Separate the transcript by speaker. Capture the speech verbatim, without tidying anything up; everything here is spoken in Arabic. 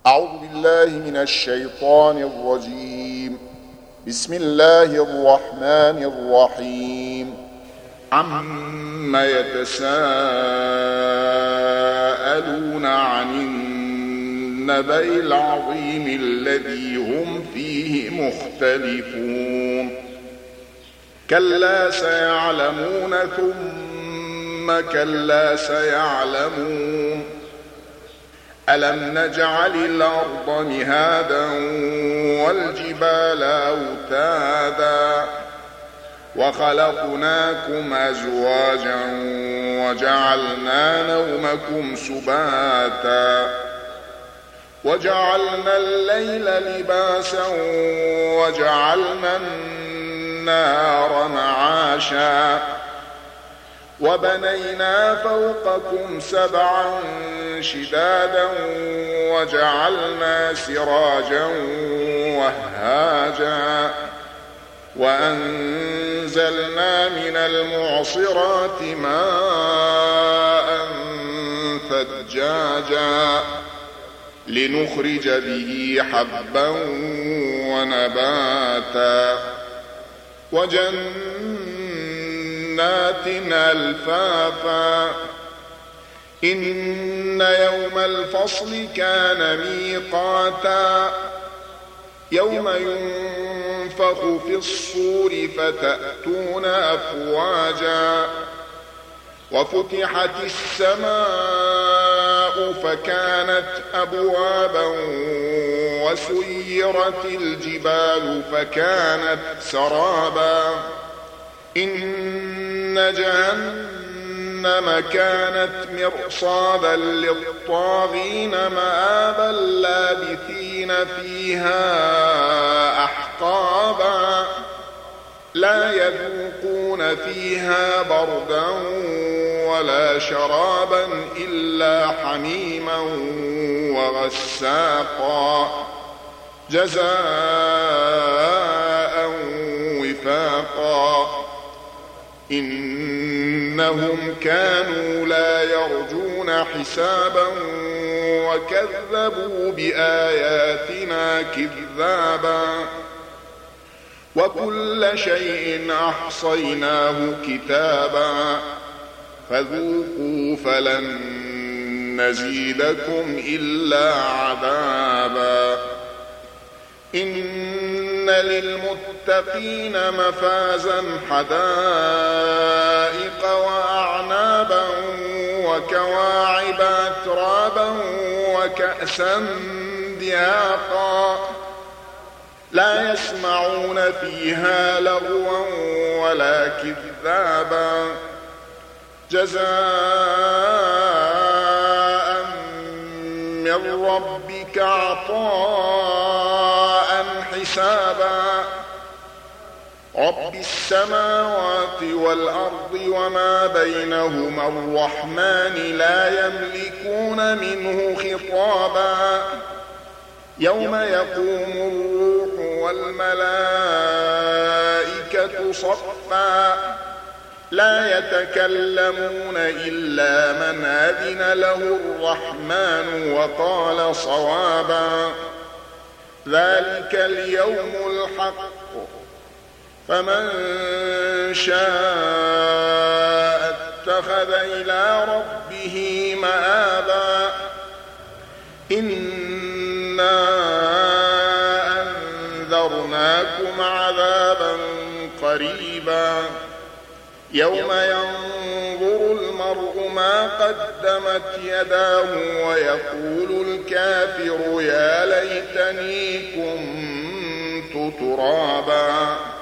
Speaker 1: أعوذ بالله من الشيطان الرجيم. بسم الله الرحمن الرحيم. عم يتساءلون عن النبأ العظيم الذي هم فيه مختلفون كلا سيعلمون ثم كلا سيعلمون ألم نجعل الأرض مهادا والجبال أوتادا وخلقناكم أزواجا وجعلنا نومكم سباتا وجعلنا الليل لباسا وجعلنا النار معاشا وبنينا فوقكم سبعا شدادا وجعلنا سراجا وهاجا وأنزلنا من المعصرات ماء ثجاجا لنخرج به حبا ونباتا وجنات ألفافا إن يوم الفصل كان ميقاتا يوم ينفخ في الصور فتأتون أفواجا وفتحت السماء فكانت أبوابا وسيرت الجبال فكانت سرابا إن جهنم كانت مرصادا للطاغين مآبا لابثين فيها أحقابا لا يذوقون فيها بردا ولا شرابا إلا حميما وغساقا جزاء وفاقا إنهم كانوا لا يرجون حسابا وكذبوا بآياتنا كذابا وكل شيء أحصيناه كتابا فذوقوا فلن نزيدكم إلا عذابا إن للمتقين مفازا حدائق وأعنابا وكواعب أترابا وكأسا دهاقا لا يسمعون فيها لغوا ولا كذابا جزاء من ربك عطاء حسابا رب السماوات والأرض وما بينهما الرحمن لا يملكون منه خطابا يوم يقوم الروح والملائكة صفا لا يتكلمون إلا من أذن له الرحمن وقال صوابا ذلك اليوم الحق فمن شاء اتخذ إلى ربه مآبا إنا أنذرناكم عذابا قريبا يوم ينظر المرء ما قدمت يداه ويقول الكافر يا ليتني كنت ترابا